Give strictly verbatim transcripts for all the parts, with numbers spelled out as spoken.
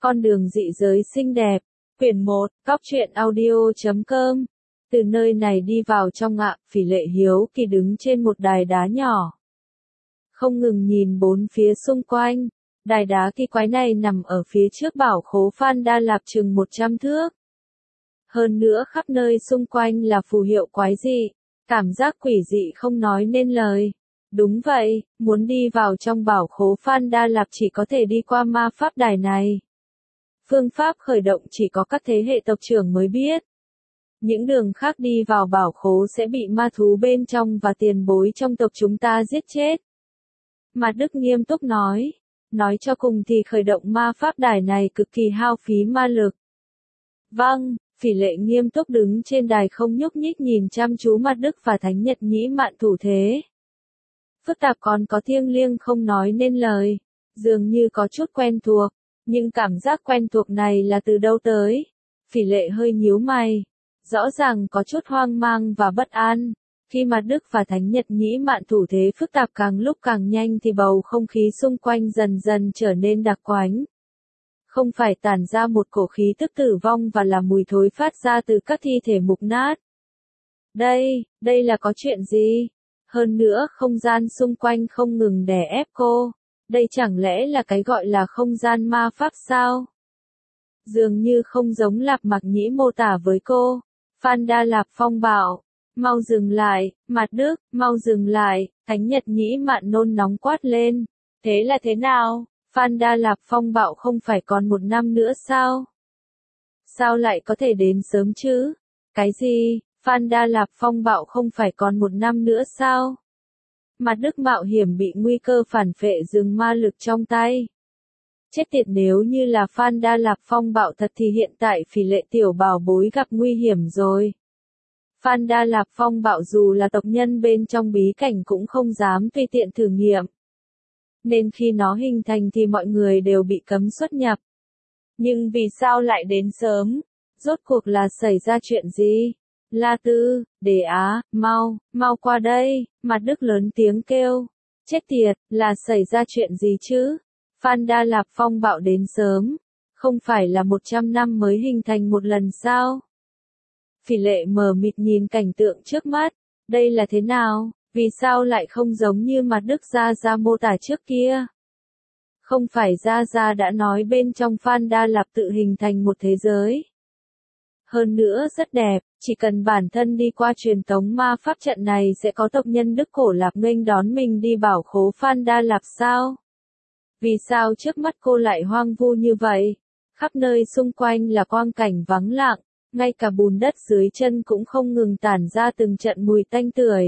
Con đường dị giới xinh đẹp. Quyển một, cóc truyện audio chấm com. Từ nơi này đi vào trong ạ, Phỉ Lệ hiếu kỳ đứng trên một đài đá nhỏ. Không ngừng nhìn bốn phía xung quanh. Đài đá kỳ quái này nằm ở phía trước bảo khố Phan Đa Lạp chừng một trăm thước. Hơn nữa khắp nơi xung quanh là phù hiệu quái dị. Cảm giác quỷ dị không nói nên lời. Đúng vậy, muốn đi vào trong bảo khố Phan Đa Lạp chỉ có thể đi qua ma pháp đài này. Phương pháp khởi động chỉ có các thế hệ tộc trưởng mới biết. Những đường khác đi vào bảo khố sẽ bị ma thú bên trong và tiền bối trong tộc chúng ta giết chết. Mạt Đức nghiêm túc nói. Nói cho cùng thì khởi động ma pháp đài này cực kỳ hao phí ma lực. Vâng, Phỉ Lệ nghiêm túc đứng trên đài không nhúc nhích nhìn chăm chú Mạt Đức và Thánh Nhật Nhĩ Mạn thủ thế. Phức tạp còn có thiêng liêng không nói nên lời, dường như có chút quen thuộc, nhưng cảm giác quen thuộc này là từ đâu tới? Phỉ Lệ hơi nhíu mày, rõ ràng có chút hoang mang và bất an. Khi Mạt Đức và Thánh Nhật Nhĩ Mạn thủ thế phức tạp càng lúc càng nhanh thì bầu không khí xung quanh dần dần trở nên đặc quánh. Không phải tản ra một cổ khí tức tử vong và là mùi thối phát ra từ các thi thể mục nát. Đây, đây là có chuyện gì? Hơn nữa không gian xung quanh không ngừng đè ép cô. Đây chẳng lẽ là cái gọi là không gian ma pháp sao? Dường như không giống Lạp Mặc Nhĩ mô tả với cô. Phan Đa Lạp phong bạo. Mau dừng lại, Mạt Đức, mau dừng lại, Thánh Nhật Nhĩ Mạn nôn nóng quát lên. Thế là thế nào? Phan Đa Lạp phong bạo không phải còn một năm nữa sao? Sao lại có thể đến sớm chứ? Cái gì? Phan Đa Lạp phong bạo không phải còn một năm nữa sao? Mạt Đức mạo hiểm bị nguy cơ phản phệ dừng ma lực trong tay. Chết tiệt, nếu như là Phan Đa Lạp phong bạo thật thì hiện tại Phỉ Lệ tiểu bảo bối gặp nguy hiểm rồi. Phan Đa Lạp phong bạo dù là tộc nhân bên trong bí cảnh cũng không dám tùy tiện thử nghiệm. Nên khi nó hình thành thì mọi người đều bị cấm xuất nhập. Nhưng vì sao lại đến sớm? Rốt cuộc là xảy ra chuyện gì? La Tư, Đề Á, mau, mau qua đây, Mạt Đức lớn tiếng kêu. Chết tiệt, là xảy ra chuyện gì chứ? Phan Đa Lạp phong bạo đến sớm. Không phải là một trăm năm mới hình thành một lần sao? Phỉ Lệ mờ mịt nhìn cảnh tượng trước mắt. Đây là thế nào? Vì sao lại không giống như Mạt Đức Gia Gia mô tả trước kia? Không phải Gia Gia đã nói bên trong Phan Đa Lạp tự hình thành một thế giới. Hơn nữa rất đẹp, chỉ cần bản thân đi qua truyền tống ma pháp trận này sẽ có tộc nhân Đức Cổ Lạp nghênh đón mình đi bảo khố Phan Đa Lạp sao? Vì sao trước mắt cô lại hoang vu như vậy? Khắp nơi xung quanh là quang cảnh vắng lặng, ngay cả bùn đất dưới chân cũng không ngừng tản ra từng trận mùi tanh tưởi.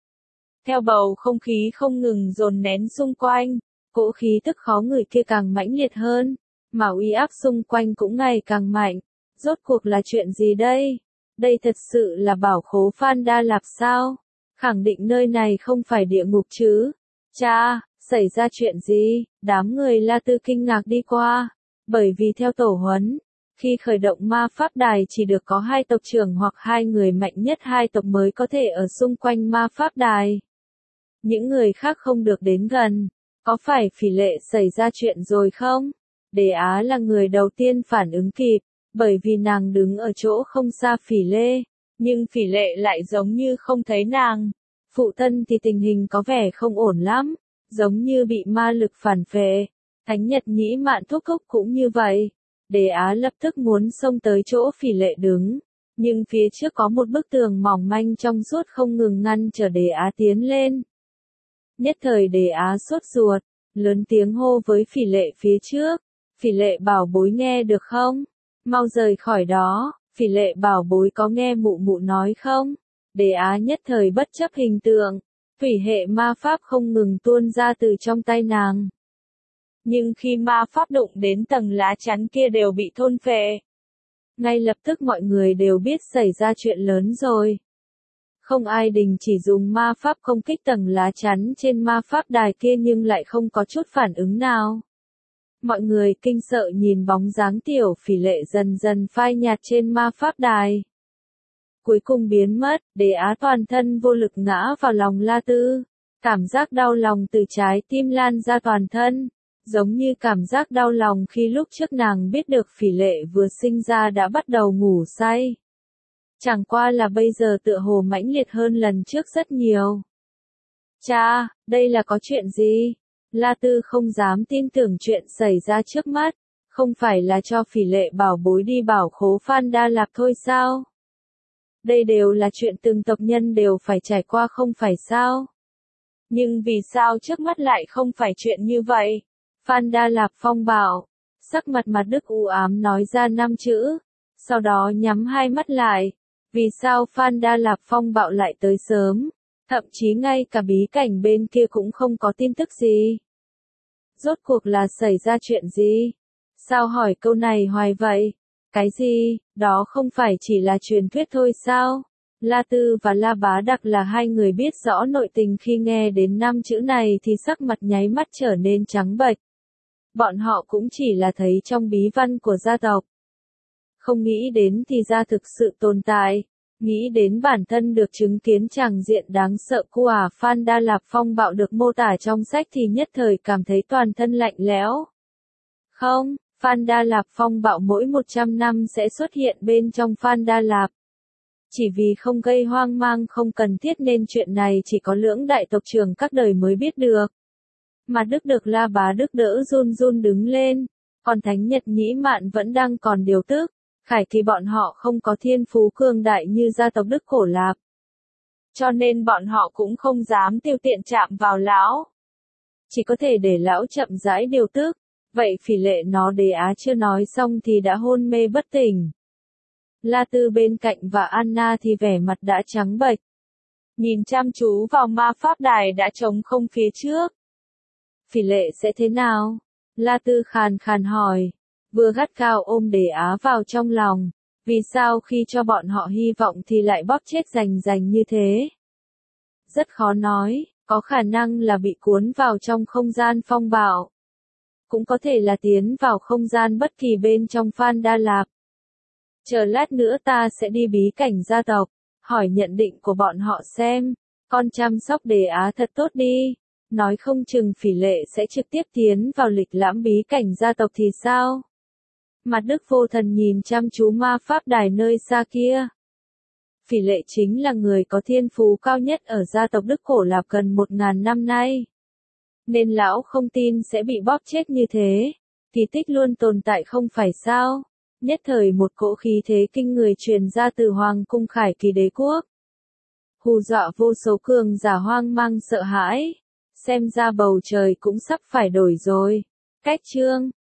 Theo bầu không khí không ngừng dồn nén xung quanh, cỗ khí tức khó ngửi kia càng mãnh liệt hơn, mà uy áp xung quanh cũng ngày càng mạnh. Rốt cuộc là chuyện gì đây? Đây thật sự là bảo khố Phan Đa Lạp sao? Khẳng định nơi này không phải địa ngục chứ? Cha, xảy ra chuyện gì? Đám người La Tư kinh ngạc đi qua. Bởi vì theo tổ huấn, khi khởi động ma pháp đài chỉ được có hai tộc trưởng hoặc hai người mạnh nhất hai tộc mới có thể ở xung quanh ma pháp đài. Những người khác không được đến gần. Có phải Phỉ Lệ xảy ra chuyện rồi không? Đề Á là người đầu tiên phản ứng kịp, bởi vì nàng đứng ở chỗ không xa Phỉ Lê, nhưng Phỉ Lệ lại giống như không thấy nàng. Phụ thân thì tình hình có vẻ không ổn lắm, giống như bị ma lực phản phệ. Thánh Nhật Nhĩ Mạn thúc thúc cũng như vậy. Đề Á lập tức muốn xông tới chỗ Phỉ Lệ đứng, nhưng phía trước có một bức tường mỏng manh trong suốt không ngừng ngăn trở Đề Á tiến lên. Nhất thời Đề Á sốt ruột, lớn tiếng hô với Phỉ Lệ phía trước. Phỉ Lệ bảo bối nghe được không? Mau rời khỏi đó, Phỉ Lệ bảo bối có nghe mụ mụ nói không? Đề Á nhất thời bất chấp hình tượng, thủy hệ ma pháp không ngừng tuôn ra từ trong tay nàng. Nhưng khi ma pháp đụng đến tầng lá chắn kia đều bị thôn phệ. Ngay lập tức mọi người đều biết xảy ra chuyện lớn rồi. Không ai đình chỉ dùng ma pháp công kích tầng lá chắn trên ma pháp đài kia nhưng lại không có chút phản ứng nào. Mọi người kinh sợ nhìn bóng dáng tiểu Phỉ Lệ dần dần phai nhạt trên ma pháp đài. Cuối cùng biến mất, Đề Á toàn thân vô lực ngã vào lòng La Tư. Cảm giác đau lòng từ trái tim lan ra toàn thân. Giống như cảm giác đau lòng khi lúc trước nàng biết được Phỉ Lệ vừa sinh ra đã bắt đầu ngủ say. Chẳng qua là bây giờ tựa hồ mãnh liệt hơn lần trước rất nhiều. Cha, đây là có chuyện gì? La Tư không dám tin tưởng chuyện xảy ra trước mắt, không phải là cho Phỉ Lệ bảo bối đi bảo khố Phan Đa Lạp thôi sao? Đây đều là chuyện từng tộc nhân đều phải trải qua không phải sao? Nhưng vì sao trước mắt lại không phải chuyện như vậy? Phan Đa Lạp phong bảo, sắc mặt mặt Đức u ám nói ra năm chữ, sau đó nhắm hai mắt lại. Vì sao Phan Đa Lạp phong bạo lại tới sớm? Thậm chí ngay cả bí cảnh bên kia cũng không có tin tức gì. Rốt cuộc là xảy ra chuyện gì? Sao hỏi câu này hoài vậy? Cái gì, đó không phải chỉ là truyền thuyết thôi sao? La Tư và La Bá Đặc là hai người biết rõ nội tình, khi nghe đến năm chữ này thì sắc mặt nháy mắt trở nên trắng bệch. Bọn họ cũng chỉ là thấy trong bí văn của gia tộc. Không nghĩ đến thì ra thực sự tồn tại. Nghĩ đến bản thân được chứng kiến tràng diện đáng sợ của Phan Đa Lạp phong bạo được mô tả trong sách thì nhất thời cảm thấy toàn thân lạnh lẽo. Không, Phan Đa Lạp phong bạo mỗi một trăm năm sẽ xuất hiện bên trong Phan Đa Lạp. Chỉ vì không gây hoang mang không cần thiết nên chuyện này chỉ có lưỡng đại tộc trưởng các đời mới biết được. Mà Đức được La Bá Đức đỡ run run đứng lên, còn Thánh Nhật Nhĩ Mạn vẫn đang còn điều tức. Khải thì bọn họ không có thiên phú cường đại như gia tộc Đức Cổ Lạp. Cho nên bọn họ cũng không dám tiêu tiện chạm vào lão. Chỉ có thể để lão chậm rãi điều tức. Vậy Phỉ Lệ nó Đế Á chưa nói xong thì đã hôn mê bất tỉnh. La Tư bên cạnh và Anna thì vẻ mặt đã trắng bệch. Nhìn chăm chú vào ma pháp đài đã trống không phía trước. Phỉ Lệ sẽ thế nào? La Tư khàn khàn hỏi. Vừa gắt cao ôm Đế Á vào trong lòng, vì sao khi cho bọn họ hy vọng thì lại bóp chết rành rành như thế? Rất khó nói, có khả năng là bị cuốn vào trong không gian phong bạo. Cũng có thể là tiến vào không gian bất kỳ bên trong Phan Đa Lạp. Chờ lát nữa ta sẽ đi bí cảnh gia tộc, hỏi nhận định của bọn họ xem, con chăm sóc Đế Á thật tốt đi. Nói không chừng Phỉ Lệ sẽ trực tiếp tiến vào lịch lãm bí cảnh gia tộc thì sao? Mặt Đức Vô Thần nhìn chăm chú ma pháp đài nơi xa kia. Phỉ Lệ chính là người có thiên phú cao nhất ở gia tộc Đức Cổ Lạp gần một ngàn năm nay. Nên lão không tin sẽ bị bóp chết như thế. Kỳ tích luôn tồn tại không phải sao? Nhất thời một cỗ khí thế kinh người truyền ra từ Hoàng cung Khải Kỳ đế quốc. Hù dọa vô số cường giả hoang mang sợ hãi. Xem ra bầu trời cũng sắp phải đổi rồi. Cách chương